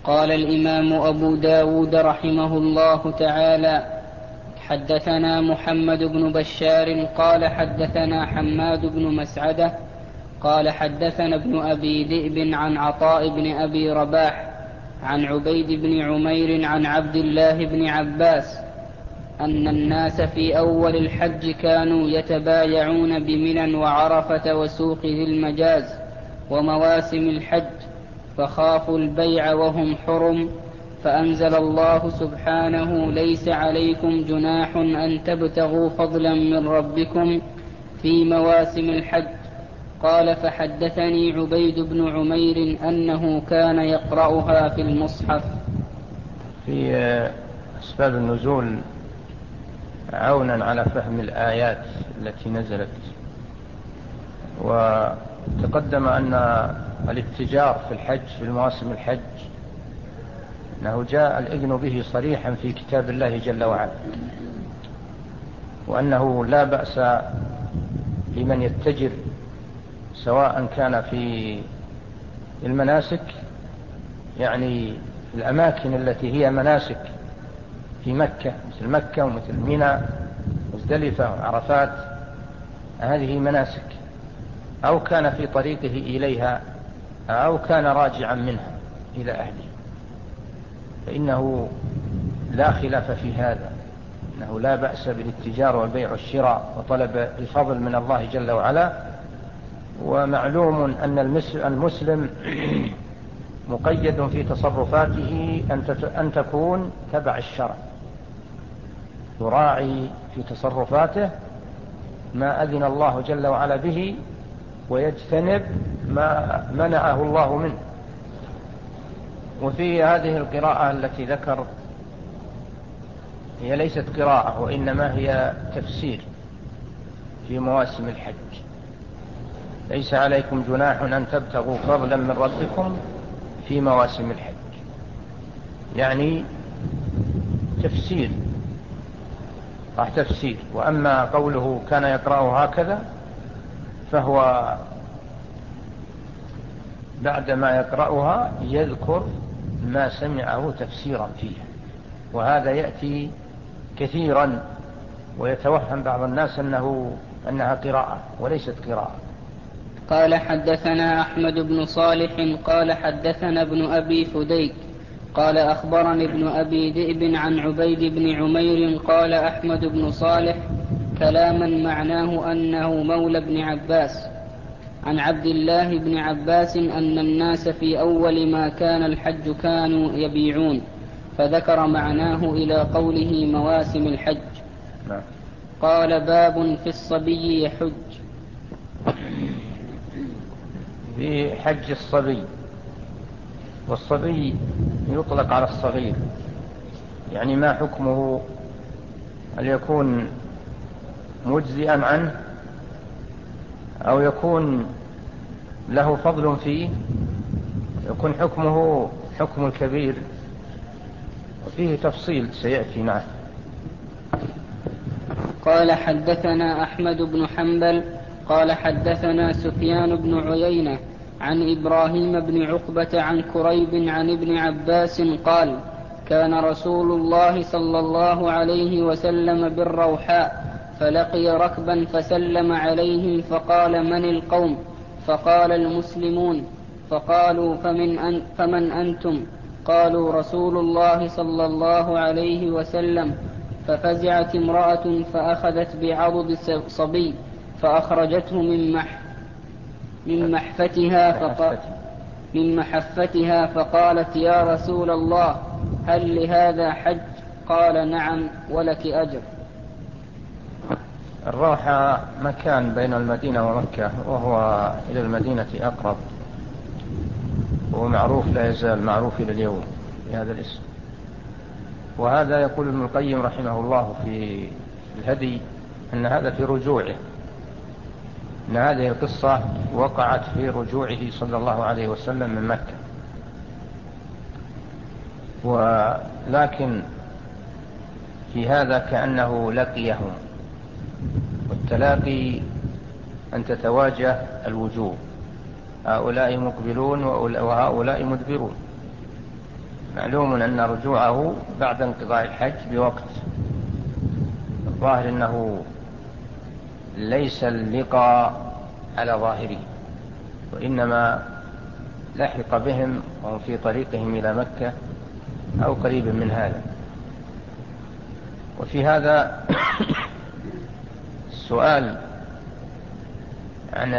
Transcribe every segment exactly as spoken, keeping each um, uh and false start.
قال الإمام أبو داود رحمه الله تعالى: حدثنا محمد بن بشار قال حدثنا حماد بن مسعدة قال حدثنا ابن أبي ذئب عن عطاء بن أبي رباح عن عبيد بن عمير عن عبد الله بن عباس أن الناس في أول الحج كانوا يتبايعون بمنى وعرفة وسوق ذي المجاز ومواسم الحج، فخافوا البيع وهم حرم، فأنزل الله سبحانه: ليس عليكم جناح أن تبتغوا فضلا من ربكم في مواسم الحج. قال: فحدثني عبيد بن عمير أنه كان يقرأها في المصحف. في أسباب النزول عونا على فهم الآيات التي نزلت، وتقدم أن الاتجار في الحج في المواسم الحج أنه جاء الإذن به صريحا في كتاب الله جل وعلا، وأنه لا بأس لمن يتجر سواء كان في المناسك، يعني الأماكن التي هي مناسك في مكة مثل مكة ومثل منى مزدلفة وعرفات، هذه مناسك، أو كان في طريقه إليها أو كان راجعا منها إلى أهله، فإنه لا خلاف في هذا، أنه لا بأس بالاتجار والبيع والشراء وطلب الفضل من الله جل وعلا. ومعلوم أن المسلم مقيد في تصرفاته أن تكون تبع الشرع، يراعي في تصرفاته ما أذن الله جل وعلا به ويجتنب ما منعه الله منه. وفي هذه القراءة التي ذكر هي ليست قراءة وإنما هي تفسير في مواسم الحج: ليس عليكم جناح أن تبتغوا فضلا من ربكم في مواسم الحج، يعني تفسير راح تفسير. وأما قوله كان يقرأه هكذا فهو بعدما يقرأها يذكر ما سمعه تفسيرا فيها، وهذا يأتي كثيرا ويتوهم بعض الناس أنه أنها قراءة وليست قراءة. قال: حدثنا أحمد بن صالح قال حدثنا ابن أبي فديك قال أخبرني ابن أبي ذئب عن عبيد بن عمير قال أحمد بن صالح كلاما معناه أنه مولى ابن عباس عن عبد الله بن عباس أن الناس في أول ما كان الحج كانوا يبيعون، فذكر معناه إلى قوله مواسم الحج. قال: باب في الصبي يحج. في حج الصبي، والصبي يطلق على الصغير، يعني ما حكمه؟ هل يكون مجزئا عنه أو يكون له فضل فيه؟ يكون حكمه حكم الكبير، وفيه تفصيل سيأتي معه. قال: حدثنا أحمد بن حنبل قال حدثنا سفيان بن عيينة عن إبراهيم بن عقبة عن كريب عن ابن عباس قال: كان رسول الله صلى الله عليه وسلم بالروحاء فلقي ركبا فسلم عليهم فقال: من القوم؟ فقال: المسلمون. فقالوا: فمن, أن فمن أنتم؟ قالوا: رسول الله صلى الله عليه وسلم. ففزعت امرأة فأخذت بعضد صبي فأخرجته من مح من محفتها فق... من محفتها فقالت: يا رسول الله، هل لهذا حج؟ قال: نعم، ولك أجر. الروحة مكان بين المدينة ومكة، وهو إلى المدينة أقرب، وهو معروف لا يزال معروف إلى اليوم بهذا الاسم. وهذا يقول ابن القيم رحمه الله في الهدي أن هذا في رجوعه، أن هذه القصة وقعت في رجوعه صلى الله عليه وسلم من مكة. ولكن في هذا كأنه لقيهم، والتلاقي أن تتواجه الوجوه، هؤلاء مقبلون وهؤلاء مدبرون، معلوم أن رجوعه بعد انقضاء الحج بوقت، الظاهر أنه ليس اللقاء على ظاهره، وإنما لحق بهم وهم في طريقهم إلى مكة أو قريب من هذا. وفي هذا السؤال عن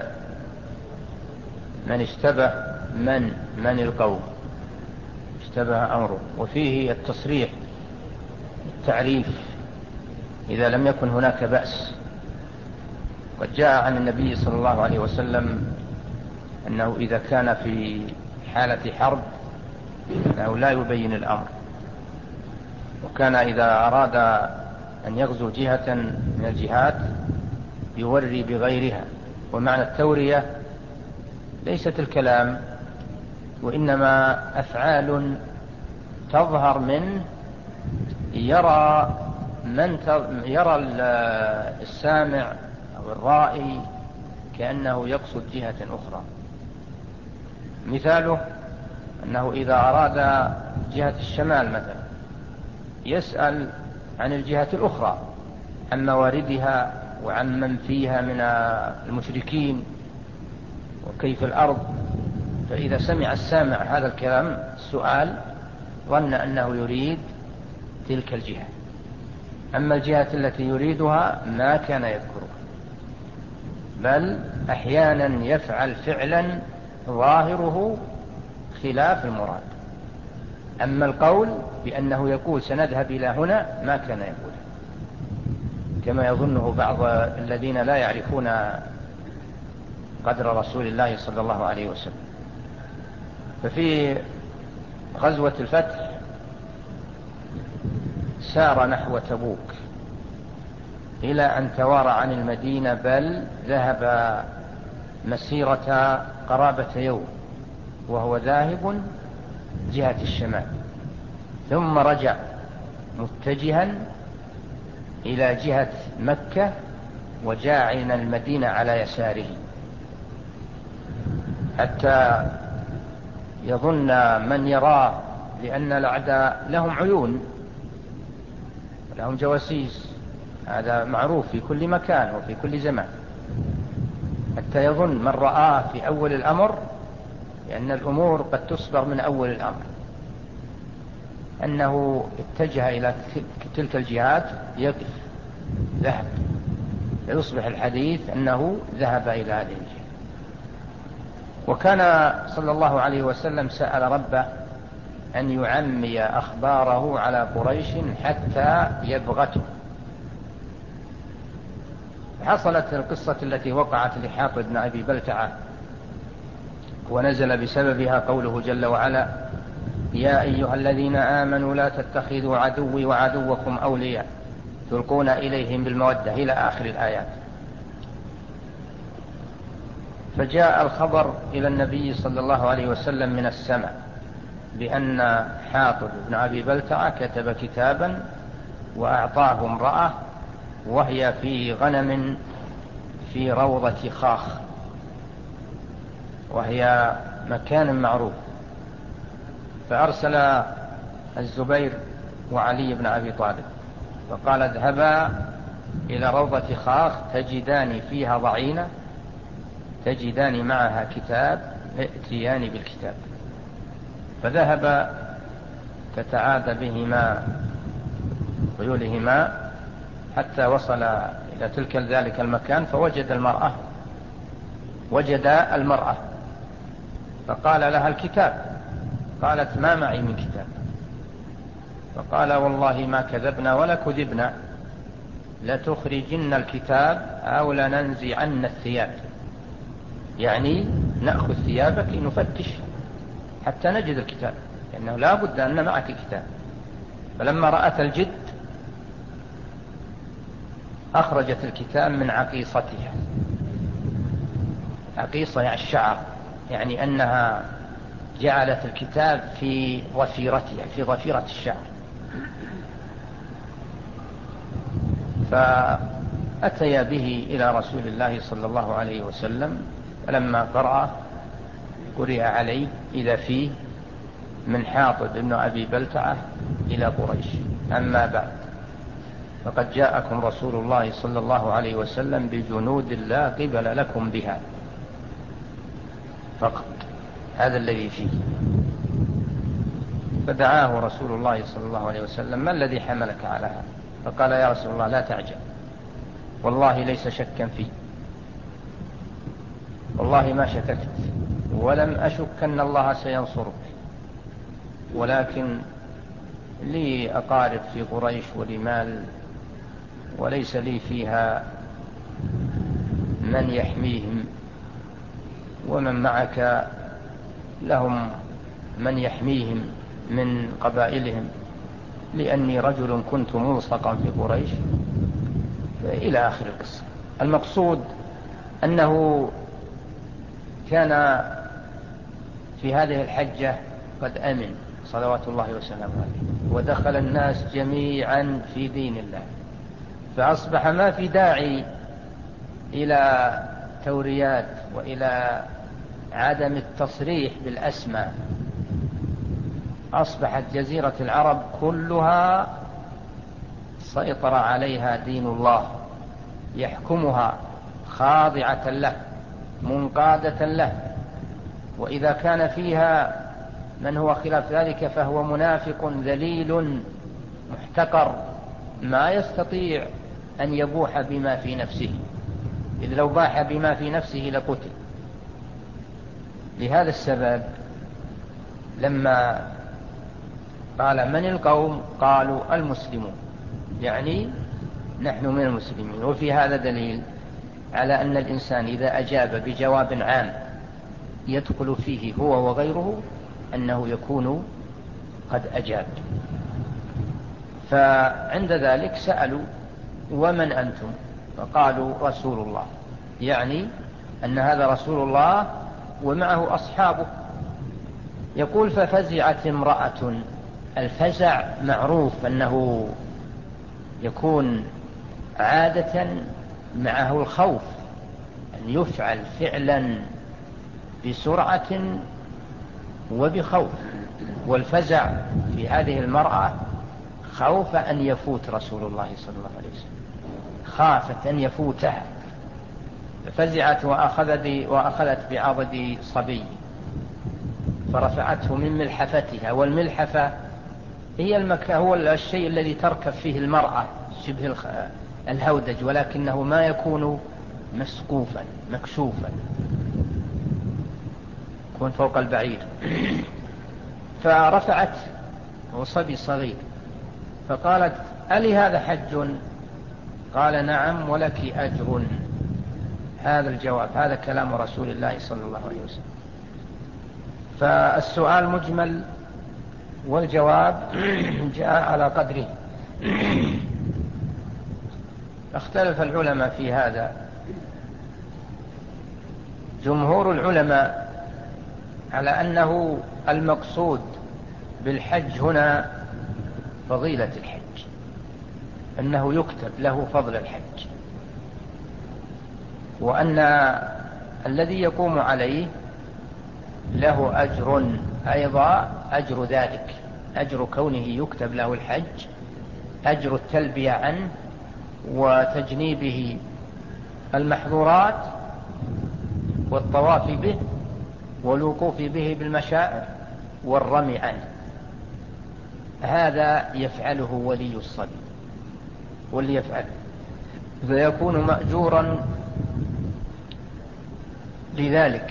من اشتبه من من القوم اشتبه أمره، وفيه التصريح التعريف إذا لم يكن هناك بأس. قد جاء عن النبي صلى الله عليه وسلم أنه إذا كان في حالة حرب أنه لا يبين الأمر، وكان إذا أراد أن يغزو جهة من الجهات يوري بغيرها. ومعنى التورية ليست الكلام، وإنما أفعال تظهر منه يرى من يرى السامع أو الرائي كأنه يقصد جهة أخرى. مثاله أنه إذا أراد جهة الشمال مثلا يسأل عن الجهة الأخرى، عن مواردها وعن من فيها من المشركين وكيف الأرض. فإذا سمع السامع هذا الكلام السؤال ظن أنه يريد تلك الجهة، أما الجهة التي يريدها ما كان يذكرها، بل أحيانا يفعل فعلا ظاهره خلاف المراد. أما القول بأنه يقول سنذهب إلى هنا ما كان يقوله، كما يظنه بعض الذين لا يعرفون قدر رسول الله صلى الله عليه وسلم. ففي غزوة الفتح سار نحو تبوك إلى أن توارى عن المدينة، بل ذهب مسيرة قرابة يوم وهو ذاهب جهة الشمال، ثم رجع متجها إلى جهة مكة وجاعلا المدينة على يساره، حتى يظن من يراه، لأن الأعداء لهم عيون لهم جواسيس، هذا معروف في كل مكان وفي كل زمان، حتى يظن من رآه في أول الأمر، لأن الأمور قد تصبر من أول الأمر، أنه اتجه إلى تلك الجهات يقف ذهب، فيصبح الحديث أنه ذهب إلى هذه الجهة. وكان صلى الله عليه وسلم سأل ربه أن يعمي أخباره على قريش حتى يبغته. حصلت القصة التي وقعت لحاطب بن أبي بلتعة، ونزل بسببها قوله جل وعلا: يا أيها الذين آمنوا لا تتخذوا عدوي وعدوكم أولياء تلقون إليهم بالمودة، إلى آخر الآيات. فجاء الخبر إلى النبي صلى الله عليه وسلم من السماء بأن حاطب بن أبي بلتعة كتب كتابا وأعطاه امرأة وهي في غنم في روضة خاخ، وهي مكان معروف. فأرسل الزبير وعلي بن أبي طالب فقال: اذهبا إلى روضة خاخ تجدان فيها ضعينة، تجدان معها كتاب، ائتيان بالكتاب. فذهب فتعاد بهما خيولهما حتى وصل إلى تلك ذلك المكان، فوجد المرأة وجد المرأة فقال لها: الكتاب. قالت: ما معي من كتاب. فقال: والله ما كذبنا ولا كذبنا، لتخرجن الكتاب أو لننزعن الثياب، يعني نأخذ ثيابك نفتش حتى نجد الكتاب، لأنه لا بد أن معك كتاب. فلما رأت الجد أخرجت الكتاب من عقيصتها. عقيصة يعني الشعر، يعني أنها جعلت الكتاب في ضفيرتها، في ضفيرة الشعر. فأتيا به إلى رسول الله صلى الله عليه وسلم، فلما قرأ قرئ عليه إذا فيه من حاطب بن أبي بلتعة إلى قريش. أما بعد، فقد جاءكم رسول الله صلى الله عليه وسلم بجنود لا قبل لكم بها فقط، هذا الذي فيه. فدعاه رسول الله صلى الله عليه وسلم: ما الذي حملك على هذا؟ فقال: يا رسول الله لا تعجل، والله ليس شكا فيه، والله ما شككت ولم أشك أن الله سينصرك، ولكن لي أقارب في قريش ولي مال، وليس لي فيها من يحميهم، ومن معك لهم من يحميهم من قبائلهم، لأني رجل كنت ملصقا في قريش، إلى آخر القصة. المقصود أنه كان في هذه الحجة قد أمن صلوات الله وسلامه عليه، ودخل الناس جميعا في دين الله، فأصبح ما في داعي إلى توريات وإلى عدم التصريح بالأسماء. أصبحت جزيرة العرب كلها سيطر عليها دين الله، يحكمها خاضعة له منقادة له، وإذا كان فيها من هو خلاف ذلك فهو منافق ذليل محتقر ما يستطيع أن يبوح بما في نفسه، إذ لو باح بما في نفسه لقتل. لهذا السبب لما قال: من القوم؟ قالوا: المسلمون، يعني نحن من المسلمين. وفي هذا دليل على أن الإنسان إذا أجاب بجواب عام يدخل فيه هو وغيره أنه يكون قد أجاب. فعند ذلك سألوا: ومن أنتم؟ فقالوا: رسول الله، يعني أن هذا رسول الله ومعه أصحابه. يقول: ففزعت امرأة. الفزع معروف أنه يكون عادة معه الخوف، أن يفعل فعلا بسرعة وبخوف، والفزع في هذه المرأة خوف أن يفوت رسول الله صلى الله عليه وسلم، خافت أن يفوته، ففزعت وأخذت, وأخذت بعضد صبي فرفعته من ملحفتها. والملحفة هي المك... هو الشيء الذي تركب فيه المرأة شبه الهودج، ولكنه ما يكون مسقوفا مكشوفا، يكون فوق البعير. فرفعت وصبي صغير، فقالت: ألي هذا حج؟ قال: نعم ولك أجر. هذا الجواب، هذا كلام رسول الله صلى الله عليه وسلم. فالسؤال مجمل والجواب جاء على قدره. اختلف العلماء في هذا. جمهور العلماء على أنه المقصود بالحج هنا فضيلة الحج، أنه يكتب له فضل الحج، وأن الذي يقوم عليه له أجر أيضا، أجر ذلك، أجر كونه يكتب له الحج، أجر التلبية عنه وتجنيبه المحظورات والطواف به والوقوف به بالمشاعر والرمي عنه. هذا يفعله ولي الصبي واللي يفعله فيكون مأجورا لذلك.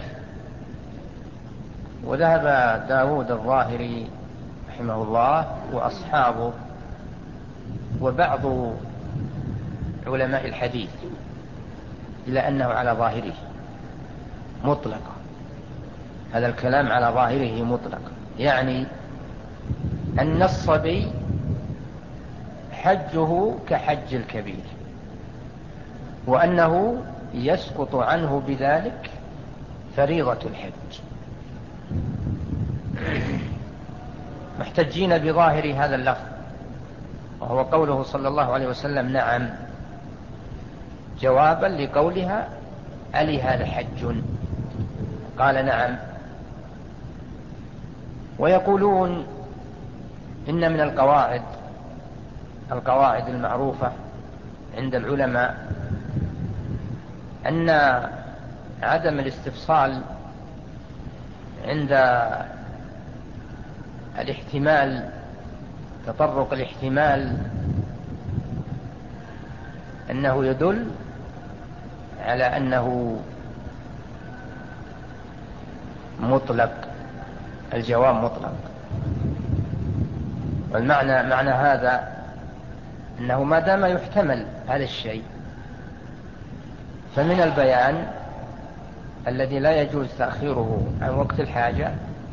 وذهب داود الظاهري رحمه الله وأصحابه وبعض علماء الحديث إلى أنه على ظاهره مطلقا، هذا الكلام على ظاهره مطلقا، يعني أن الصبي حجه كحج الكبير، وأنه يسقط عنه بذلك فريضة الحج. محتجين بظاهر هذا اللفظ، وهو قوله صلى الله عليه وسلم: نعم، جوابا لقولها: ألي هذا حج؟ قال: نعم. ويقولون إن من القواعد القواعد المعروفة عند العلماء أن عدم الاستفصال عند الاحتمال، تطرق الاحتمال، أنه يدل على أنه مطلق، الجواب مطلق. والمعنى معنى هذا أنه ما دام يحتمل هذا الشيء، فمن البيان الذي لا يجوز تأخيره عن وقت الحاجة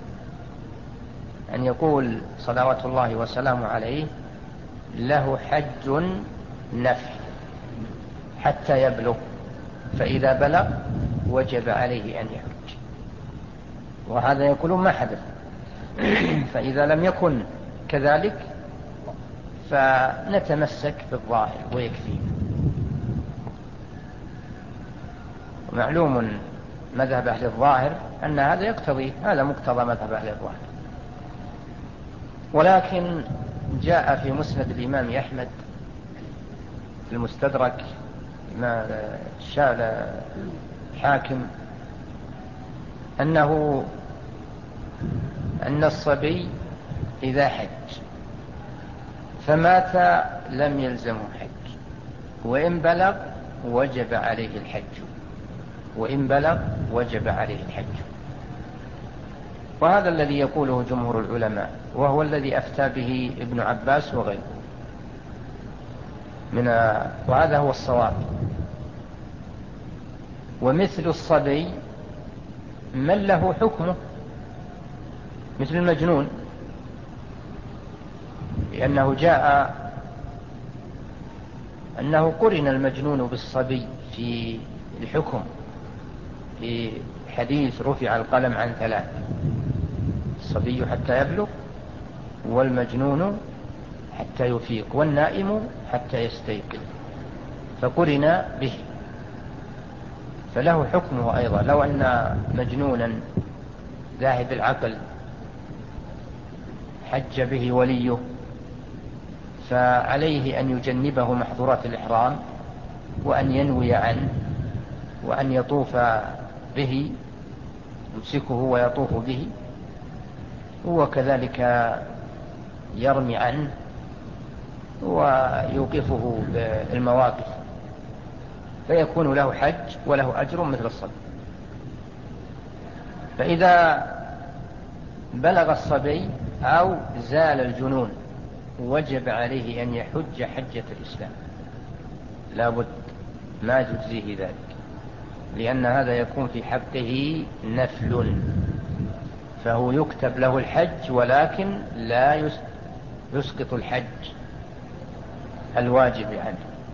أن يقول صلوات الله وسلامه عليه: له حج نفل حتى يبلغ، فإذا بلغ وجب عليه أن يحج. وهذا يقول ما حدث. فإذا لم يكن كذلك فنتمسك بالظاهر ويكفي. معلوم مذهب أهل الظاهر أن هذا يقتضي، هذا مقتضى مذهب أهل الظاهر. ولكن جاء في مسند الإمام أحمد في المستدرك ما شال الحاكم أنه أن الصبي إذا حج فمات لم يلزمه حج، وإن بلغ وجب عليه الحج، وإن بلغ وجب عليه الحج. وهذا الذي يقوله جمهور العلماء، وهو الذي أفتى به ابن عباس وغيره من، وهذا هو الصواب. ومثل الصبي من له حكمه مثل المجنون، لأنه جاء أنه قرن المجنون بالصبي في الحكم، في حديث رفع القلم عن ثلاث: الصبي حتى يبلغ، والمجنون حتى يفيق، والنائم حتى يستيقظ، فقرن به، فله حكمه أيضا. لو أن مجنونا ذاهب العقل حج به وليه، فعليه أن يجنبه محظورات الإحرام، وأن ينوي عنه، وأن يطوف به، يمسكه ويطوف به، وكذلك يرمي عنه ويوقفه بالمواقف، فيكون له حج وله أجر مثل الصبي. فإذا بلغ الصبي أو زال الجنون وجب عليه أن يحج حجة الإسلام، لا بد، ما تجزيه ذلك، لأن هذا يكون في حقه نفل، فهو يكتب له الحج ولكن لا يسقط الحج الواجب عنه.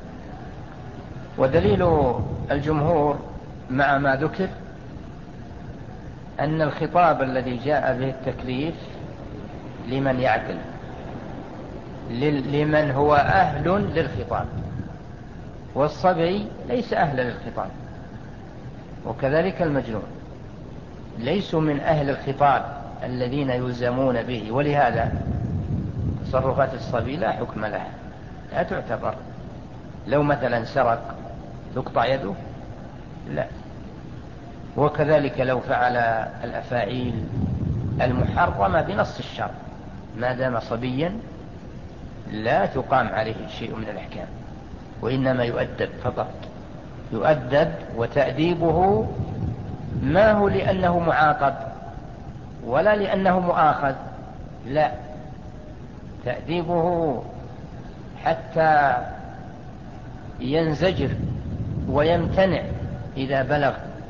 ودليل الجمهور مع ما ذكر أن الخطاب الذي جاء به التكليف لمن يعقل، لمن هو أهل للخطاب، والصبي ليس أهل للخطاب، وكذلك المجنون ليسوا من أهل الخطاب الذين يلزمون به. ولهذا تصرفات الصبي لا حكم لها، لا تعتبر. لو مثلا سرق تقطع يده؟ لا. وكذلك لو فعل الأفاعيل المحرمة بنص الشرع ما دام صبيا لا تقام عليه شيء من الأحكام، وإنما يؤدب فقط. يؤدب، وتأديبه ما هو لأنه معاقب ولا لأنه مؤاخذ، لا، تأديبه حتى ينزجر ويمتنع إذا بلغ،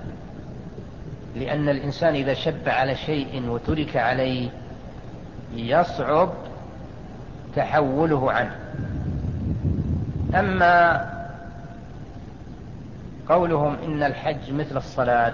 لأن الإنسان إذا شب على شيء وترك عليه يصعب تحوله عنه. أما قولهم إن الحج مثل الصلاة،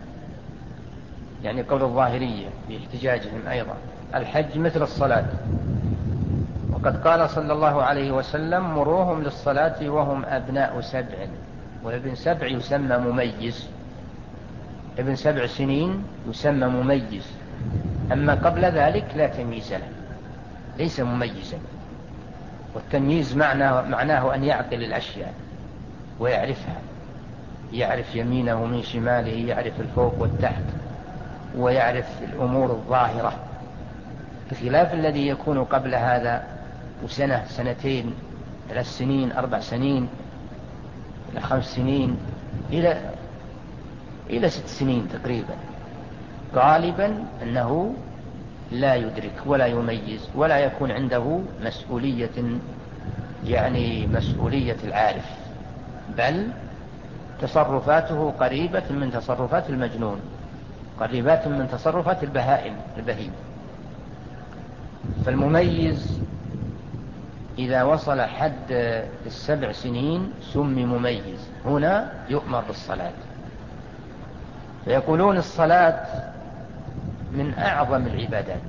يعني قول الظاهرية في احتجاجهم أيضا، الحج مثل الصلاة، وقد قال صلى الله عليه وسلم: مروهم للصلاة وهم أبناء سبع، وابن سبع يسمى مميز، ابن سبع سنين يسمى مميز، أما قبل ذلك لا تمييز له، ليس مميزا. والتمييز معناه, معناه أن يعقل الأشياء ويعرفها، يعرف يمينه من شماله، يعرف الفوق والتحت، ويعرف الأمور الظاهرة، بخلاف الذي يكون قبل هذا وسنة سنتين ثلاث سنين أربع سنين إلى خمس سنين إلى إلى ست سنين تقريبا، غالبا أنه لا يدرك ولا يميز ولا يكون عنده مسؤولية، يعني مسؤولية العارف، بل تصرفاته قريبة من تصرفات المجنون، قريبات من تصرفات البهائم البهيم. فالمميز إذا وصل حد السبع سنين سمي مميز، هنا يؤمر بالصلاة. فيقولون الصلاة من أعظم العبادات،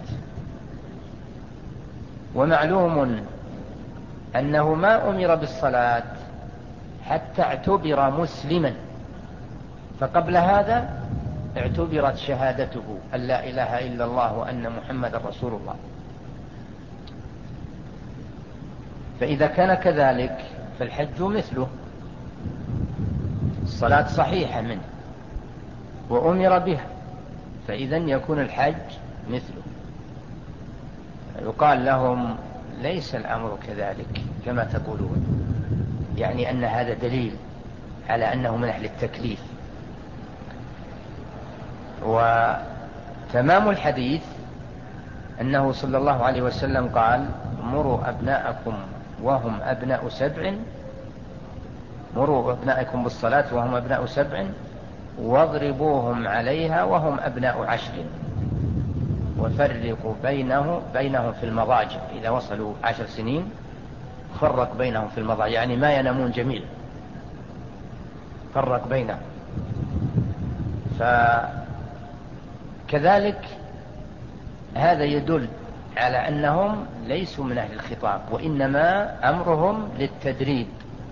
ومعلوم أنه ما أمر بالصلاة حتى اعتبر مسلما، فقبل هذا اعتبرت شهادته أن لا إله إلا الله وأن محمد رسول الله. فإذا كان كذلك فالحج مثله، الصلاة صحيحة منه وأمر بها، فإذا يكون الحج مثله. يقال لهم ليس الأمر كذلك كما تقولون، يعني أن هذا دليل على أنه من أهل التكليف. وتمام الحديث أنه صلى الله عليه وسلم قال: مروا أبناءكم وهم أبناء سبع، مروا أبناءكم بالصلاة وهم أبناء سبع، واضربوهم عليها وهم أبناء عشر، وفرقوا بينه بينهم في المضاجع. إذا وصلوا عشر سنين فرق بينهم في المضاجع، يعني ما ينامون جميعا، فرق بينهم. فكذلك هذا يدل على أنهم ليسوا من أهل الخطاب، وإنما أمرهم للتدريب،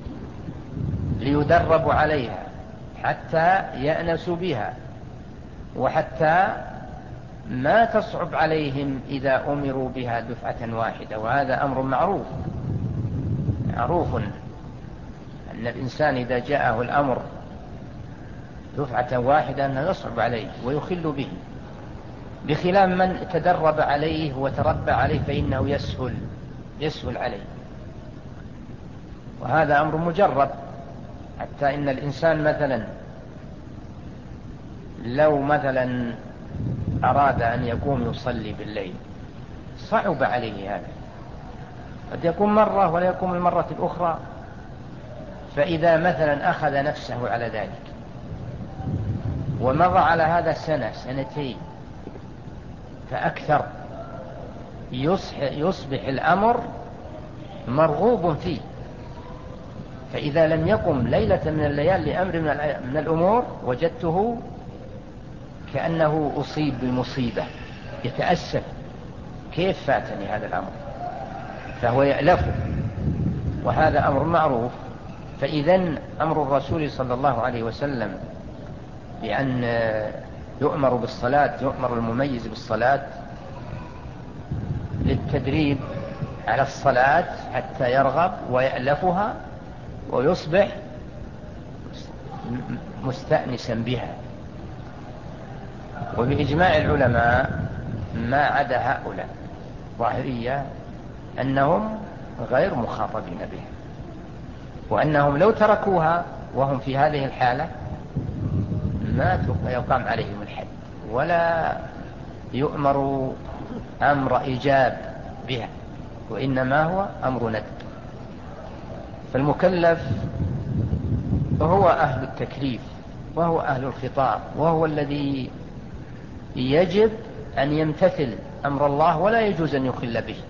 ليدربوا عليها حتى يأنسوا بها، وحتى ما تصعب عليهم إذا أمروا بها دفعة واحدة. وهذا أمر معروف، معروف أن الإنسان إذا جاءه الأمر دفعة واحدة أنه يصعب عليه ويخل به، بخلاف من تدرب عليه وتربى عليه فإنه يسهل يسهل عليه. وهذا أمر مجرب، حتى إن الإنسان مثلا لو مثلا أراد أن يقوم يصلي بالليل صعب عليه هذا، قد يقوم مرة ولا يقوم المرة الأخرى. فإذا مثلا أخذ نفسه على ذلك ومضى على هذا سنة سنتين فأكثر، يصبح الأمر مرغوب فيه. فإذا لم يقم ليلة من الليال لأمر من الأمور وجدته كأنه أصيب بمصيبة، يتأسف: كيف فاتني هذا الأمر؟ فهو يألفه، وهذا أمر معروف. فإذن أمر الرسول صلى الله عليه وسلم بأن يؤمر بالصلاة، يؤمر المميز بالصلاة للتدريب على الصلاة حتى يرغب ويألفها ويصبح مستأنسا بها. وبإجماع العلماء ما عدا هؤلاء ظاهرية أنهم غير مخاطبين بها، وأنهم لو تركوها وهم في هذه الحالة ما يقام عليهم الحد ولا يؤمر أمر إيجاب بها، وإنما هو أمر ندب. فالمكلف هو أهل التكليف وهو أهل الخطاب، وهو الذي يجب أن يمتثل أمر الله ولا يجوز أن يخل به.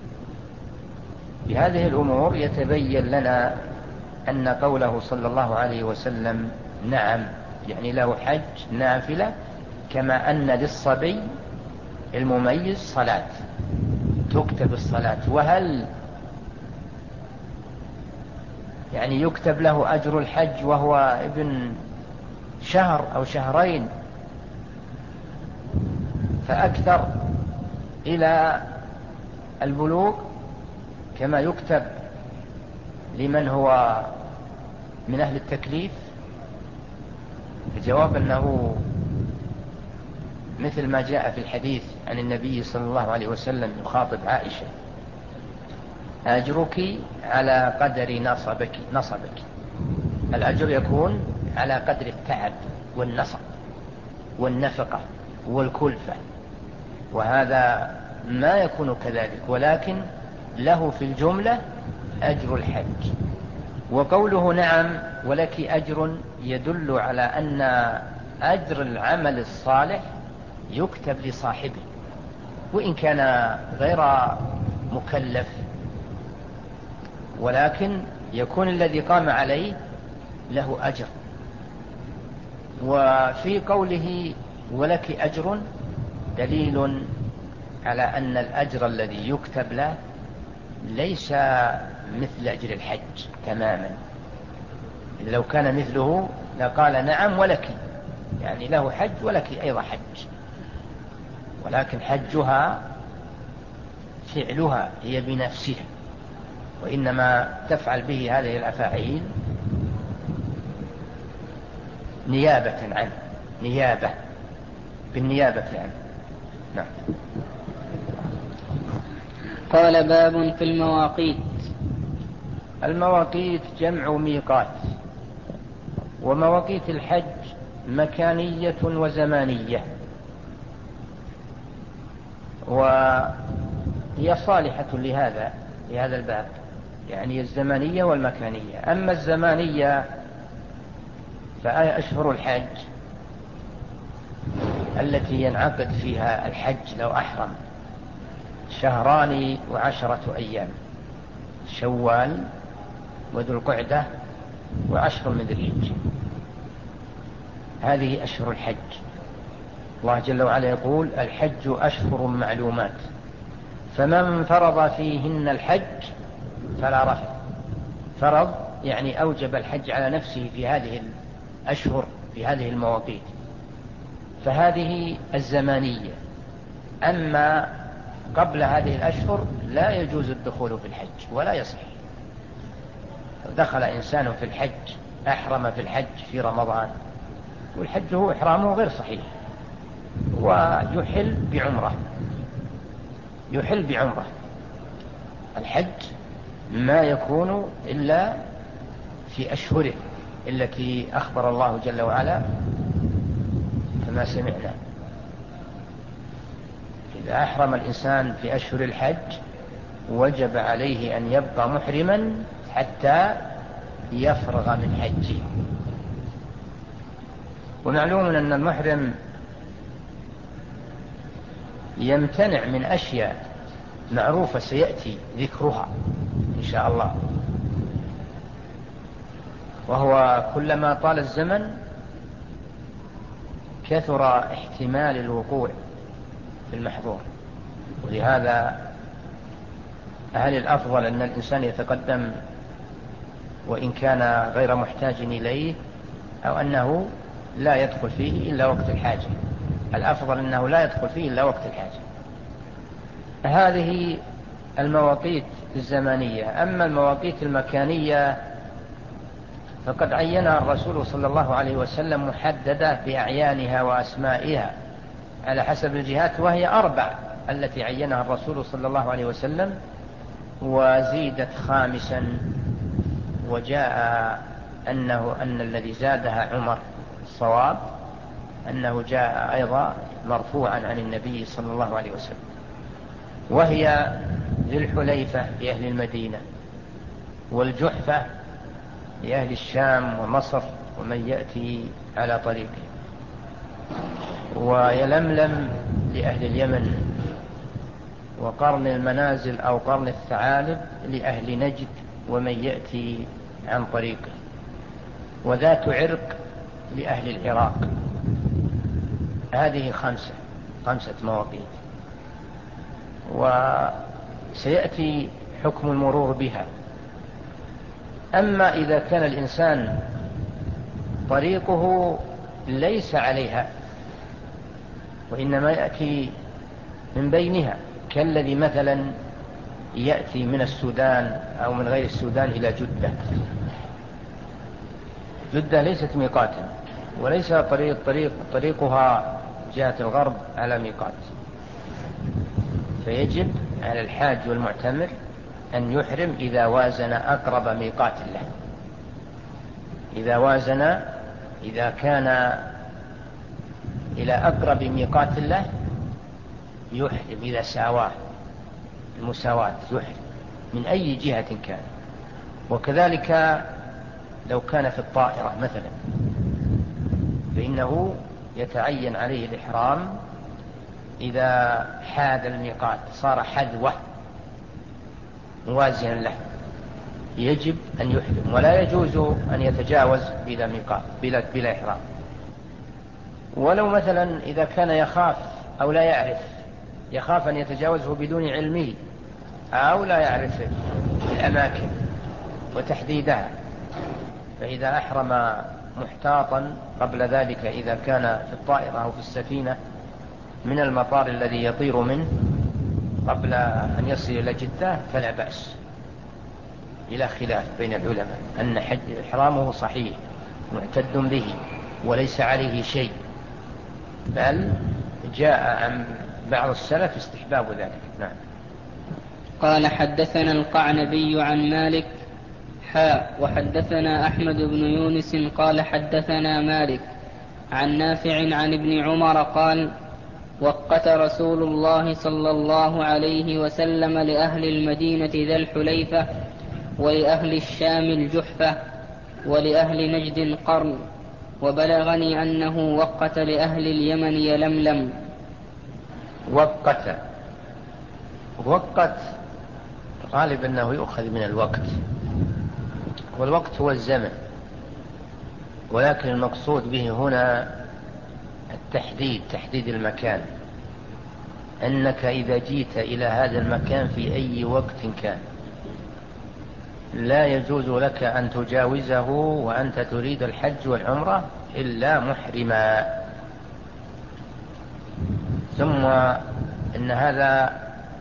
بهذه الأمور يتبين لنا أن قوله صلى الله عليه وسلم نعم، يعني له حج نافلة، كما أن للصبي المميز صلاة تكتب الصلاة. وهل يعني يكتب له أجر الحج وهو ابن شهر أو شهرين فأكثر، إلى البلوغ كما يكتب لمن هو من أهل التكليف؟ الجواب أنه مثل ما جاء في الحديث عن النبي صلى الله عليه وسلم يخاطب عائشة: أجرك على قدر نصبك نصبك الأجر يكون على قدر التعب والنصب والنفقة والكلفة، وهذا ما يكون كذلك، ولكن له في الجملة أجر الحج. وقوله نعم ولك أجر يدل على أن أجر العمل الصالح يكتب لصاحبه، وإن كان غير مكلف، ولكن يكون الذي قام عليه له أجر. وفي قوله ولك أجر دليل على أن الأجر الذي يكتب له ليس مثل أجر الحج تماما. لو كان مثله لقال نعم ولك، يعني له حج ولك أيضا حج، ولكن حجها فعلها هي بنفسها، وإنما تفعل به هذه الأفاعيل نيابة عنه، نيابة بالنيابة عنه. نعم. قال باب في المواقيت. المواقيت جمع ميقات، ومواقيت الحج مكانية وزمانية، وهي صالحة لهذا لهذا الباب، يعني الزمانية والمكانية. أما الزمانية فهي أشهر الحج التي ينعقد فيها الحج لو أحرم: شهران وعشرة أيام، شوال وذو القعدة وعشر من ذي الحجة، هذه أشهر الحج. الله جل وعلا يقول: الحج أشهر معلومات فمن فرض فيهن الحج فلا رفث. فرض يعني أوجب الحج على نفسه في هذه الأشهر، في هذه المواقيت، فهذه الزمانية. أما قبل هذه الأشهر لا يجوز الدخول في الحج ولا يصح. دخل إنسان في الحج، أحرم في الحج في رمضان، والحج هو إحرامه غير صحيح، ويحل بعمره، يحل بعمره. الحج ما يكون إلا في أشهره التي أخبر الله جل وعلا كما سمعنا: إذا أحرم الإنسان في أشهر الحج وجب عليه أن يبقى محرما حتى يفرغ من حجه. ومعلوم أن المحرم يمتنع من أشياء معروفة سيأتي ذكرها إن شاء الله، وهو كلما طال الزمن كثر احتمال الوقوع في المحظور. ولهذا هل الأفضل أن الإنسان يتقدم وإن كان غير محتاج إليه، أو أنه لا يدخل فيه إلا وقت الحاجة؟ الأفضل أنه لا يدخل فيه إلا وقت الحاجة. هذه المواقيت الزمانية. أما المواقيت المكانية فقد عينها الرسول صلى الله عليه وسلم محددة بأعيانها وأسمائها على حسب الجهات، وهي أربع التي عينها الرسول صلى الله عليه وسلم، وزيدت خامسا، وجاء أنه أن الذي زادها عمر. الصواب أنه جاء أيضا مرفوعا عن النبي صلى الله عليه وسلم، وهي ذي الحليفة لأهل المدينة، والجحفة لأهل الشام ومصر ومن يأتي على طريقه، ويلملم لأهل اليمن، وقرن المنازل أو قرن الثعالب لأهل نجد ومن يأتي عن طريقه، وذات عرق لأهل العراق. هذه خمسة خمسة مواقيت، وسيأتي حكم المرور بها. أما إذا كان الإنسان طريقه ليس عليها وإنما يأتي من بينها، كالذي مثلا يأتي من السودان أو من غير السودان إلى جدة. جدة ليست ميقاتا، وليس طريق طريق طريقها جهة الغرب على ميقات، فيجب على الحاج والمعتمر أن يحرم إذا وازن أقرب ميقات له. إذا وازن، إذا كان إلى أقرب ميقات له يحرم، إذا ساواه المساواة يحرم من أي جهة كان. وكذلك لو كان في الطائرة مثلا فإنه يتعين عليه الإحرام إذا حاد الميقات، صار حذوه موازيا له، يجب أن يحرم، ولا يجوز أن يتجاوز بلا ميقات بلا, بلا إحرام. ولو مثلا إذا كان يخاف أو لا يعرف، يخاف أن يتجاوزه بدون علمه أو لا يعرف الأماكن وتحديدها، فإذا أحرم محتاطا قبل ذلك إذا كان في الطائرة أو في السفينة من المطار الذي يطير منه قبل أن يصل إلى جدة فلا بأس، إلى خلاف بين العلماء أن حج إحرامه صحيح معتد به وليس عليه شيء، بل جاء عن بعض السلف استحباب ذلك. نعم. قال حدثنا القعنبي عن مالك حاء وحدثنا أحمد بن يونس قال حدثنا مالك عن نافع عن ابن عمر قال وقت رسول الله صلى الله عليه وسلم لأهل المدينة ذا الحليفة ولأهل الشام الجحفة ولأهل نجد القرن، وبلغني أنه وقت لأهل اليمن يلملم. وقت وقت غالب أنه يؤخذ من الوقت، والوقت هو الزمن، ولكن المقصود به هنا التحديد، تحديد المكان، أنك إذا جيت إلى هذا المكان في أي وقت كان لا يجوز لك أن تجاوزه وأنت تريد الحج والعمرة إلا محرما. ثم إن هذا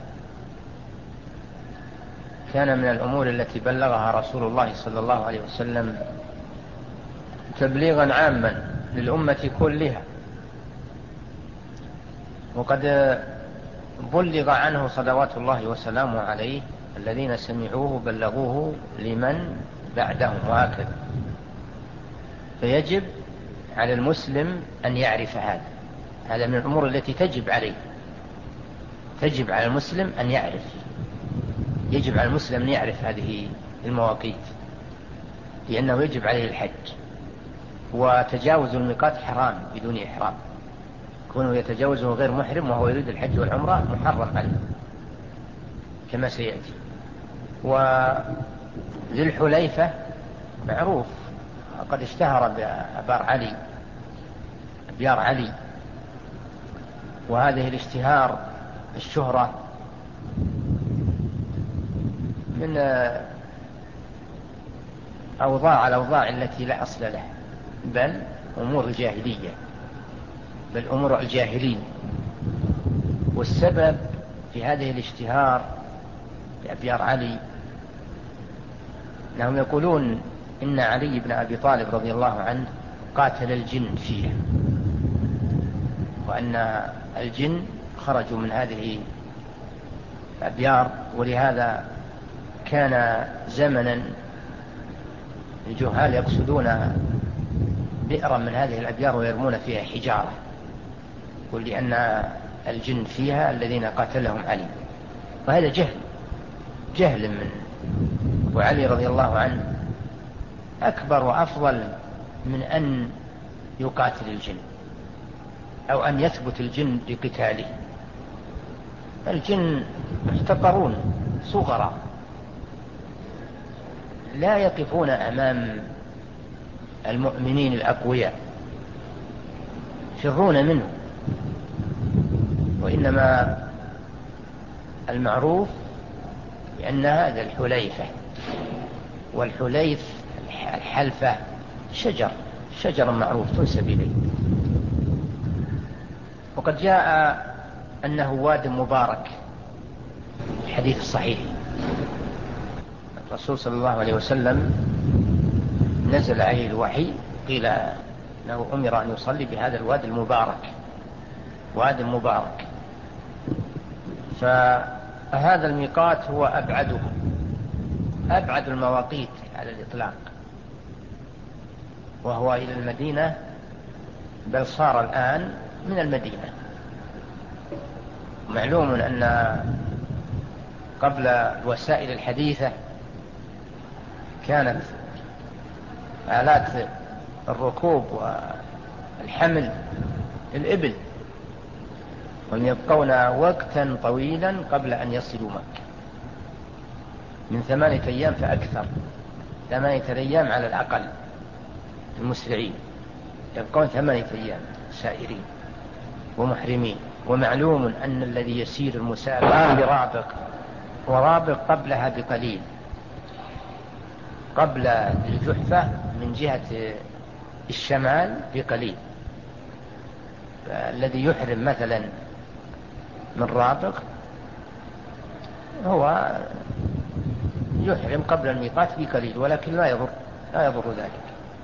كان من الأمور التي بلغها رسول الله صلى الله عليه وسلم تبليغا عاما للأمة كلها، وقد بلغ عنه صلوات الله وسلامه عليه الذين سمعوه بلغوه لمن بعدهم، وهكذا. فيجب على المسلم أن يعرف هذا، هذا من الأمور التي تجب عليه، تجب على المسلم أن يعرف، يجب على المسلم أن يعرف هذه المواقيت، لأنه يجب عليه الحج. وتجاوز الميقات حرام بدون إحرام، كونه يتجاوزه غير محرم وهو يريد الحج والعمرة محرم عليه كما سيأتي. وذي الحليفة معروف، قد اشتهر بأبار علي، أبيار علي، وهذه الاشتهار الشهرة من أوضاع الأوضاع التي لا أصل لها، بل أمور الجاهلية، بل أمور الجاهلين. والسبب في هذه الاشتهار بأبيار علي أنهم يقولون إن علي بن أبي طالب رضي الله عنه قاتل الجن فيها، وأن الجن خرجوا من هذه الأبيار، ولهذا كان زمنا الجهال يقصدون بئرا من هذه الأبيار ويرمون فيها حجارة، يقول لأن الجن فيها الذين قاتلهم علي، وهذا جهل، جهل من وعلي رضي الله عنه أكبر وأفضل من أن يقاتل الجن أو أن يثبت الجن بقتاله. الجن محتقرون صغرى لا يقفون أمام المؤمنين الأقوياء، يفرون منه. وإنما المعروف بأن هذا الحليفة، والحليف الحلفة شجر، شجر معروف تنسب إليه، وقد جاء أنه واد مبارك الحديث الصحيح. الرسول صلى الله عليه وسلم نزل عليه الوحي، قيل أنه أمر أن يصلي بهذا الوادي المبارك، وادي مبارك، فهذا الميقات هو أبعدها، أبعد المواقيت على الإطلاق، وهو إلى المدينة، بل صار الآن من المدينة. معلوم أن قبل الوسائل الحديثة كانت آلات الركوب والحمل الإبل، هم يبقون وقتا طويلا قبل أن يصلوا مكة، من ثمانية أيام فأكثر، ثمانية أيام على الأقل. المسرعين يبقون ثمانية أيام سائرين ومحرمين. ومعلوم أن الذي يسير المسافر برابق، ورابق قبلها بقليل، قبل الجحفة من جهة الشمال بقليل. الذي يحرم مثلا من رابق هو يحرم قبل الميقات بقليل، ولكن لا يضر لا يضر ذلك.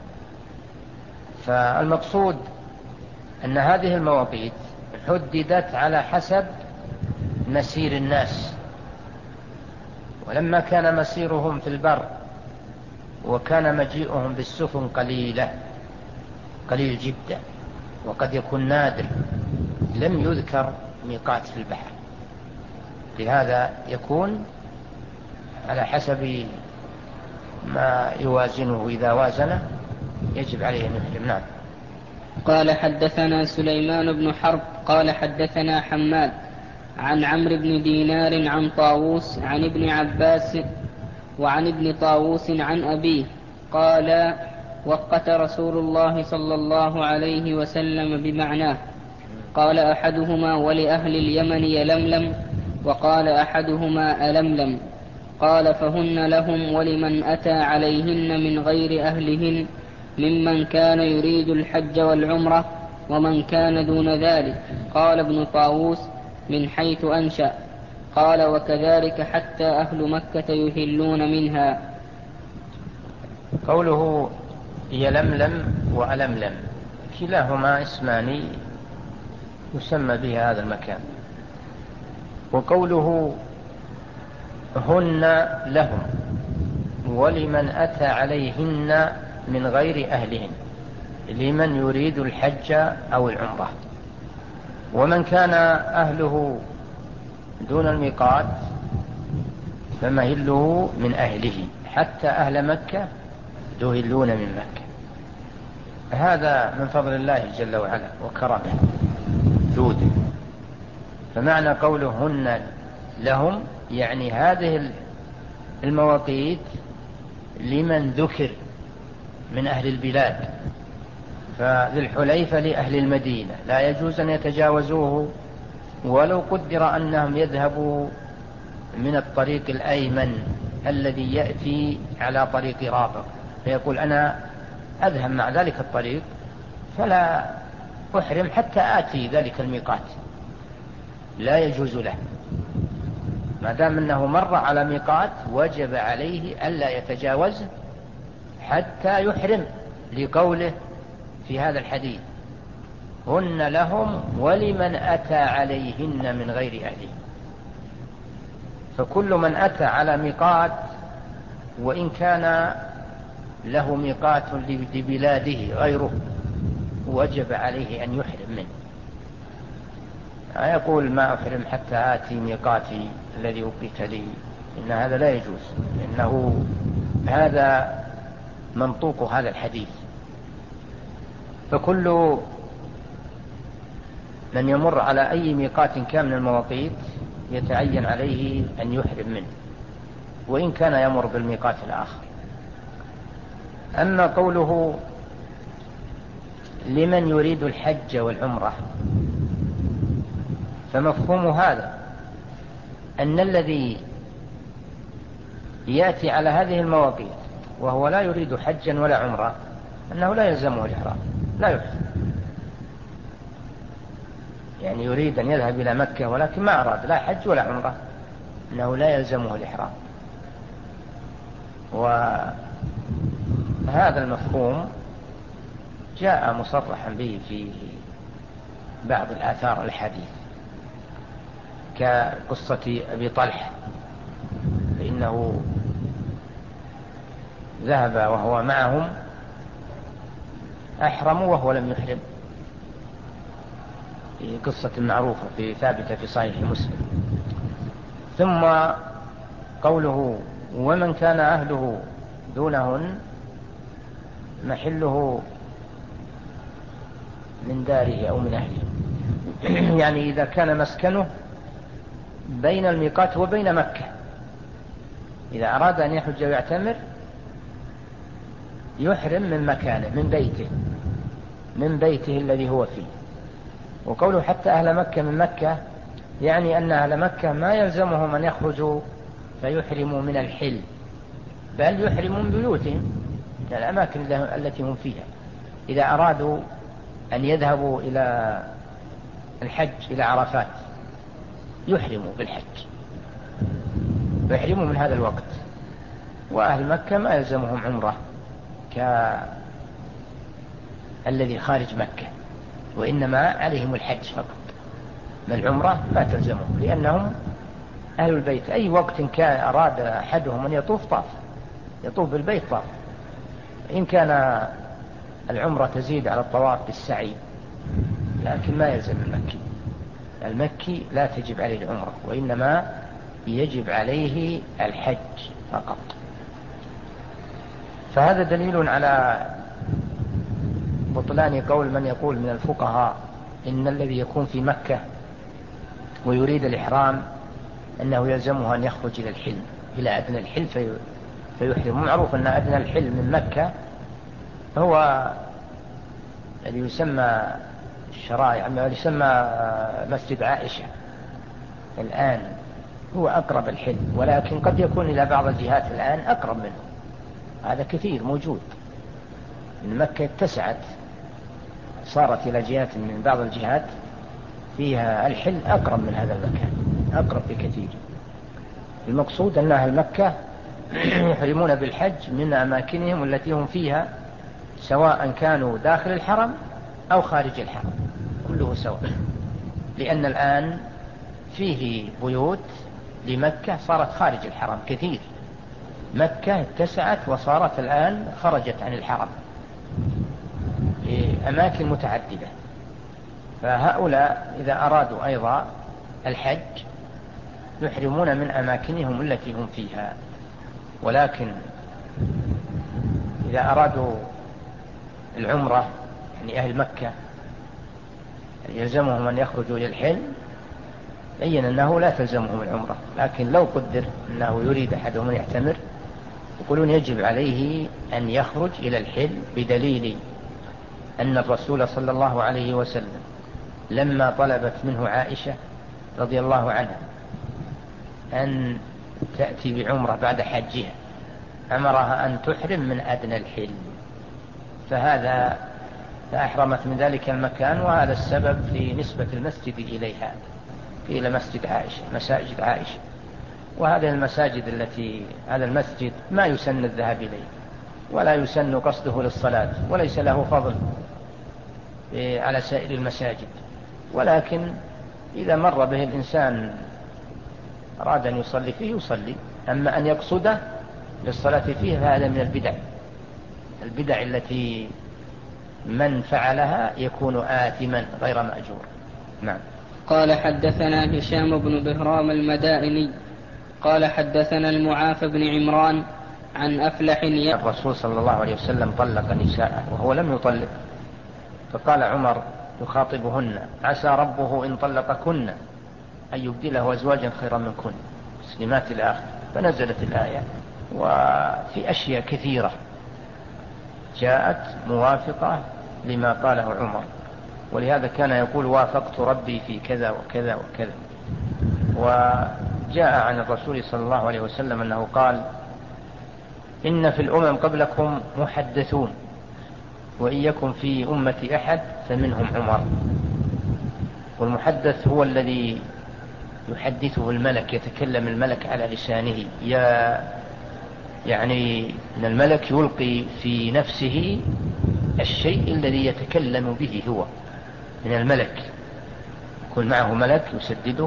فالمقصود أن هذه المواقيت حددت على حسب مسير الناس، ولما كان مسيرهم في البر وكان مجيئهم بالسفن قليلة، قليل جدا، وقد يكون نادر، لم يذكر ميقات في البحر، لهذا يكون على حسب ما يوازنه، إذا وازنه يجب عليه أن يحرم. نعم. قال حدثنا سليمان بن حرب قال حدثنا حماد عن عمرو بن دينار عن طاووس عن ابن عباس وعن ابن طاووس عن أبيه قال وقت رسول الله صلى الله عليه وسلم بمعناه. قال أحدهما ولأهل اليمن يلملم، وقال أحدهما ألملم. قال فهن لهم ولمن أتى عليهن من غير أهلهن ممن كان يريد الحج والعمرة ومن كان دون ذلك. قال ابن طاووس من حيث أنشأ. قال وكذلك حتى أهل مكة يهلون منها. قوله يلملم وألملم كلاهما اسمان يسمى به هذا المكان. وقوله هن لهم ولمن أتى عليهن من غير أهلهن، لمن يريد الحج أو العمرة. ومن كان أهله دون الميقات فمهله من أهله، حتى أهل مكة يهلون من مكة. هذا من فضل الله جل وعلا وكرمه جوده. فمعنى قوله هن لهم يعني هذه المواقيت لمن ذكر من أهل البلاد. فذي الحليفة لأهل المدينة لا يجوز أن يتجاوزوه، ولو قدر أنهم يذهبوا من الطريق الأيمن الذي يأتي على طريق رابغ، فيقول أنا أذهب مع ذلك الطريق فلا أحرم حتى آتي ذلك الميقات، لا يجوز له. ما دام أنه مر على ميقات وجب عليه ألا يتجاوزه حتى يحرم، لقوله في هذا الحديث هن لهم ولمن أتى عليهن من غير أهله. فكل من أتى على ميقات وإن كان له ميقات لبلاده غيره وجب عليه أن يحرم منه. لا يقول ما أحرم حتى آتي ميقاتي الذي وقيت لي، إن هذا لا يجوز، إنه هذا منطوق هذا الحديث. فكل من يمر على أي ميقات كان من المواقيت يتعين عليه أن يحرم منه، وإن كان يمر بالميقات الآخر. أما قوله لمن يريد الحج والعمرة فمفهوم هذا أن الذي يأتي على هذه المواقيت وهو لا يريد حجا ولا عمرة أنه لا يلزمه الإحرام، لا يحرم. يعني يريد أن يذهب إلى مكة ولكن ما أراد لا حج ولا عمرة، أنه لا يلزمه الإحرام. وهذا المفهوم جاء مصرحا به في بعض الآثار الحديث، كقصة أبي طلحة، فإنه ذهب وهو معهم أحرموا وهو لم يحرم، في قصة معروفة في ثابتة في صحيح مسلم. ثم قوله ومن كان أهله دونهن محله من داره أو من أهله، يعني إذا كان مسكنه بين الميقات وبين مكة، إذا أراد أن يحج ويعتمر يحرم من مكانه، من بيته من بيته الذي هو فيه. وقوله حتى أهل مكة من مكة، يعني أن أهل مكة ما يلزمهم أن يخرجوا فيحرموا من الحل، بل يحرموا من بيوتهم، من الأماكن التي هم فيها. إذا أرادوا أن يذهبوا إلى الحج إلى عرفات يحرموا بالحج، يحرموا من هذا الوقت. وأهل مكة ما يلزمهم عمرة كالذي خارج مكة، وإنما عليهم الحج فقط، ما العمرة ما تلزمهم، لأنهم أهل البيت. أي وقت كان أراد أحدهم أن يطوف طاف، يطوف بالبيت طاف. إن كان العمرة تزيد على الطواف بالسعي، لكن ما يلزم المكي. المكي لا تجب عليه العمرة، وإنما يجب عليه الحج فقط. فهذا دليل على بطلان قول من يقول من الفقهاء إن الذي يكون في مكة ويريد الإحرام أنه يلزمه أن يخرج إلى الحل، إلى أدنى الحل في فيحرم. معروف أن أدنى الحل من مكة هو الذي يسمى الشرائع، ما يسمى مسجد عائشة الآن، هو أقرب الحل، ولكن قد يكون إلى بعض الجهات الآن أقرب منه. هذا كثير موجود، من مكة اتسعت، صارت إلى جهات من بعض الجهات فيها الحل أقرب من هذا المكان، أقرب بكثير. المقصود أن أهل مكة يحرمون بالحج من أماكنهم التي هم فيها، سواء كانوا داخل الحرم أو خارج الحرم، كله سواء. لأن الآن فيه بيوت لمكة صارت خارج الحرم كثير، مكة اتسعت وصارت الآن خرجت عن الحرم لأماكن متعددة. فهؤلاء إذا أرادوا أيضا الحج يحرمون من أماكنهم التي هم فيها. ولكن إذا أرادوا العمرة، يعني أهل مكة يلزمهم أن يخرجوا إلى الحل، بين أنه لا تلزمهم العمرة. لكن لو قدر أنه يريد أحدهم أن يعتمر، يقولون يجب عليه أن يخرج إلى الحل، بدليل أن الرسول صلى الله عليه وسلم لما طلبت منه عائشة رضي الله عنها أن تأتي بعمرة بعد حجها، أمرها أن تحرم من أدنى الحل، فهذا فأحرمت من ذلك المكان. وهذا السبب في نسبة المسجد إليها، إلى مسجد عائشة، مساجد عائشة. وهذه المساجد التي هذا المسجد ما يسن الذهاب إليه، ولا يسن قصده للصلاة، وليس له فضل على سائر المساجد. ولكن إذا مر به الإنسان أراد أن يصلي فيه يصلي، أما أن يقصده للصلاة فيه فهذا من البدع، البدع التي من فعلها يكون آثما غير مأجور. نعم. قال حدثنا هشام بن بهرام المدائني قال حدثنا المعافى بن عمران عن أفلح. الرسول صلى الله عليه وسلم طلق نساءه وهو لم يطلق، فقال عمر يخاطبهن: عسى ربه إن طلقكن أن يبدله أزواجا خيرا منكن مسلمات الآخر. فنزلت الآية. وفي أشياء كثيرة جاءت موافقة لما قاله عمر، ولهذا كان يقول: وافقت ربي في كذا وكذا وكذا. وجاء عن الرسول صلى الله عليه وسلم أنه قال: إن في الأمم قبلكم محدثون، وإن يكن في أمتي أحد فمنهم عمر. والمحدث هو الذي يحدثه الملك، يتكلم الملك على لسانه، يا يعني أن الملك يلقي في نفسه الشيء الذي يتكلم به هو من الملك، يكون معه ملك يسدده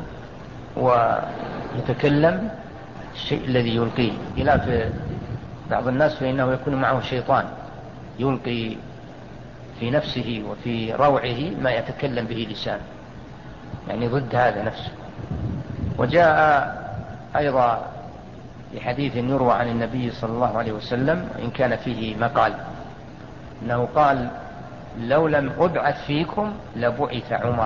ويتكلم الشيء الذي يلقيه، خلاف بعض الناس فإنه يكون معه شيطان يلقي في نفسه وفي روعه ما يتكلم به لسانه، يعني ضد هذا نفسه. وجاء أيضا لحديث يروى عن النبي صلى الله عليه وسلم إن كان فيه مقال أنه قال لو لم أبعث فيكم لبعث عمر.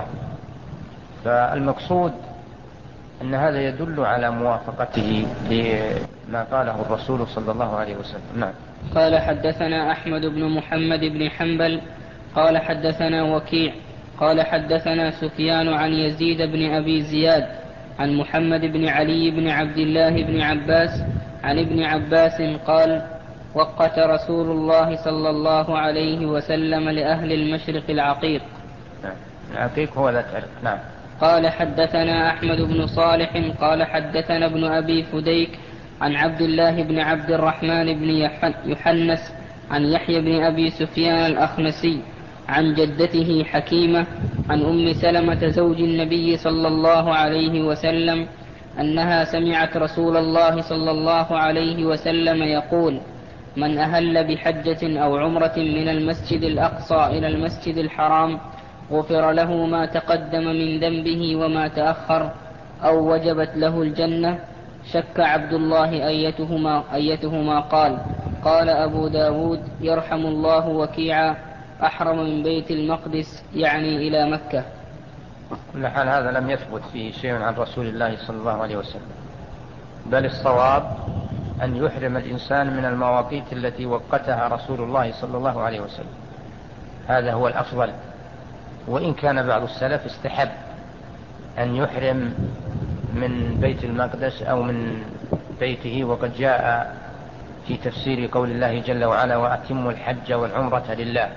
فالمقصود أن هذا يدل على موافقته لما قاله الرسول صلى الله عليه وسلم. نعم. قال حدثنا أحمد بن محمد بن حنبل قال حدثنا وكيع قال حدثنا سفيان عن يزيد بن أبي زياد عن محمد بن علي بن عبد الله بن عباس عن ابن عباس قال وقت رسول الله صلى الله عليه وسلم لأهل المشرق العقيق. نعم. العقيق هو ذات عرق. نعم. قال حدثنا أحمد بن صالح قال حدثنا ابن أبي فديك عن عبد الله بن عبد الرحمن بن يحنس عن يحيى بن أبي سفيان الأخنسي عن جدته حكيمة عن أم سلمة زوج النبي صلى الله عليه وسلم أنها سمعت رسول الله صلى الله عليه وسلم يقول من أهل بحجة أو عمرة من المسجد الأقصى إلى المسجد الحرام غفر له ما تقدم من ذنبه وما تأخر أو وجبت له الجنة. شك عبد الله أيتهما, أيتهما قال. قال أبو داود يرحم الله وكيعا أحرم من بيت المقدس يعني إلى مكة. كل حال هذا لم يثبت فيه شيء عن رسول الله صلى الله عليه وسلم، بل الصواب أن يحرم الإنسان من المواقيت التي وقتها رسول الله صلى الله عليه وسلم، هذا هو الأفضل. وإن كان بعض السلف استحب أن يحرم من بيت المقدس أو من بيته، وقد جاء في تفسير قول الله جل وعلا وأتموا الحج والعمرة لله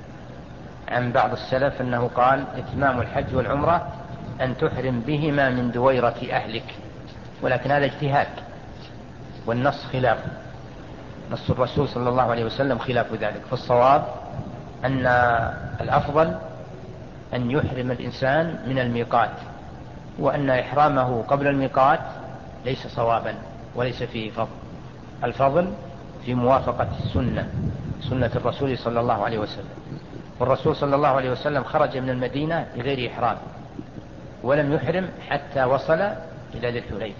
عن بعض السلف أنه قال إتمام الحج والعمرة أن تحرم بهما من دويرة أهلك، ولكن هذا اجتهاد والنص خلاف نص الرسول صلى الله عليه وسلم خلاف ذلك. فالصواب أن الأفضل أن يحرم الإنسان من الميقات، وأن إحرامه قبل الميقات ليس صوابا وليس فيه فضل. الفضل في موافقة السنة، سنة الرسول صلى الله عليه وسلم. والرسول صلى الله عليه وسلم خرج من المدينة بغير إحرام ولم يحرم حتى وصل إلى ذي الحليفة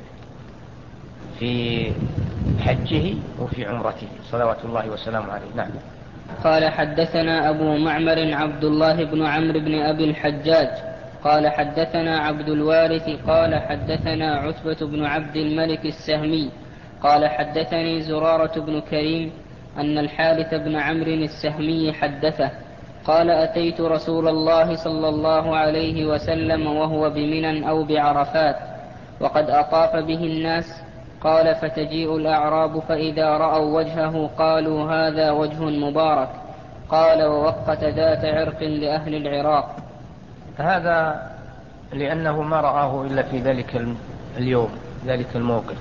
في حجه وفي عمرته صلوات الله وسلامه عليه. نعم. قال حدثنا أبو معمر عبد الله بن عمرو بن أبي الحجاج قال حدثنا عبد الوارث قال حدثنا عتبة بن عبد الملك السهمي قال حدثني زرارة بن كريم أن الحارث بن عمرو السهمي حدثه قال أتيت رسول الله صلى الله عليه وسلم وهو بمنى أو بعرفات وقد أطاف به الناس. قال فتجيء الأعراب فإذا رأوا وجهه قالوا هذا وجه مبارك. قال ووقت ذات عرق لأهل العراق. هذا لأنه ما رآه إلا في ذلك اليوم ذلك الموقف،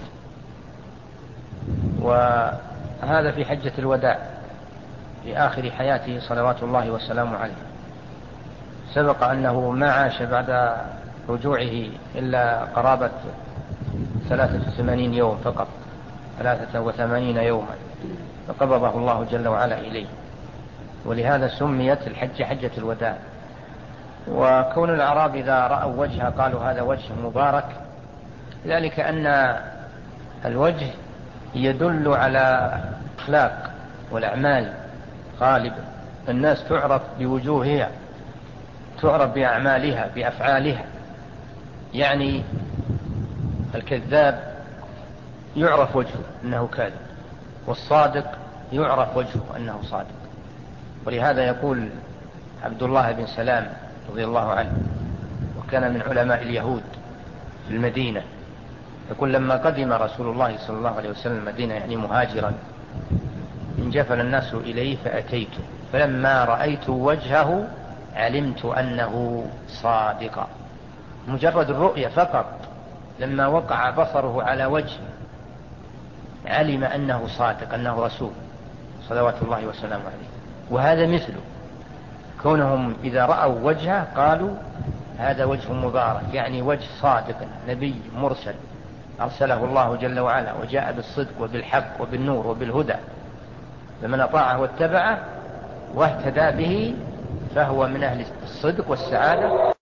وهذا في حجة الوداع في آخر حياته صلوات الله وسلامه عليه. سبق أنه ما عاش بعد رجوعه إلا قرابة ثلاثة وثمانين يوم فقط، ثلاثة وثمانين يوما فقبضه الله جل وعلا إليه، ولهذا سميت الحج حجة الوداع. وكون الأعراب إذا رأوا وجهه قالوا هذا وجه مبارك، ذلك أن الوجه يدل على أخلاق والأعمال غالبا، الناس تعرف بوجوهها، تعرف بأعمالها بأفعالها. يعني الكذاب يعرف وجهه أنه كاذب، والصادق يعرف وجهه أنه صادق. ولهذا يقول عبد الله بن سلام رضي الله عنه، وكان من علماء اليهود في المدينة، يقول لما قدم رسول الله صلى الله عليه وسلم المدينة يعني مهاجرا انجفل الناس إليه فأتيته فلما رأيت وجهه علمت أنه صادق. مجرد الرؤية فقط لما وقع بصره على وجه علم أنه صادق، أنه رسول صلوات الله وسلامه عليه. وهذا مثله، كونهم إذا رأوا وجهه قالوا هذا وجه مبارك، يعني وجه صادق، نبي مرسل أرسله الله جل وعلا وجاء بالصدق وبالحق وبالنور وبالهدى، فمن أطاعه واتبعه واهتدى به فهو من أهل الصدق والسعادة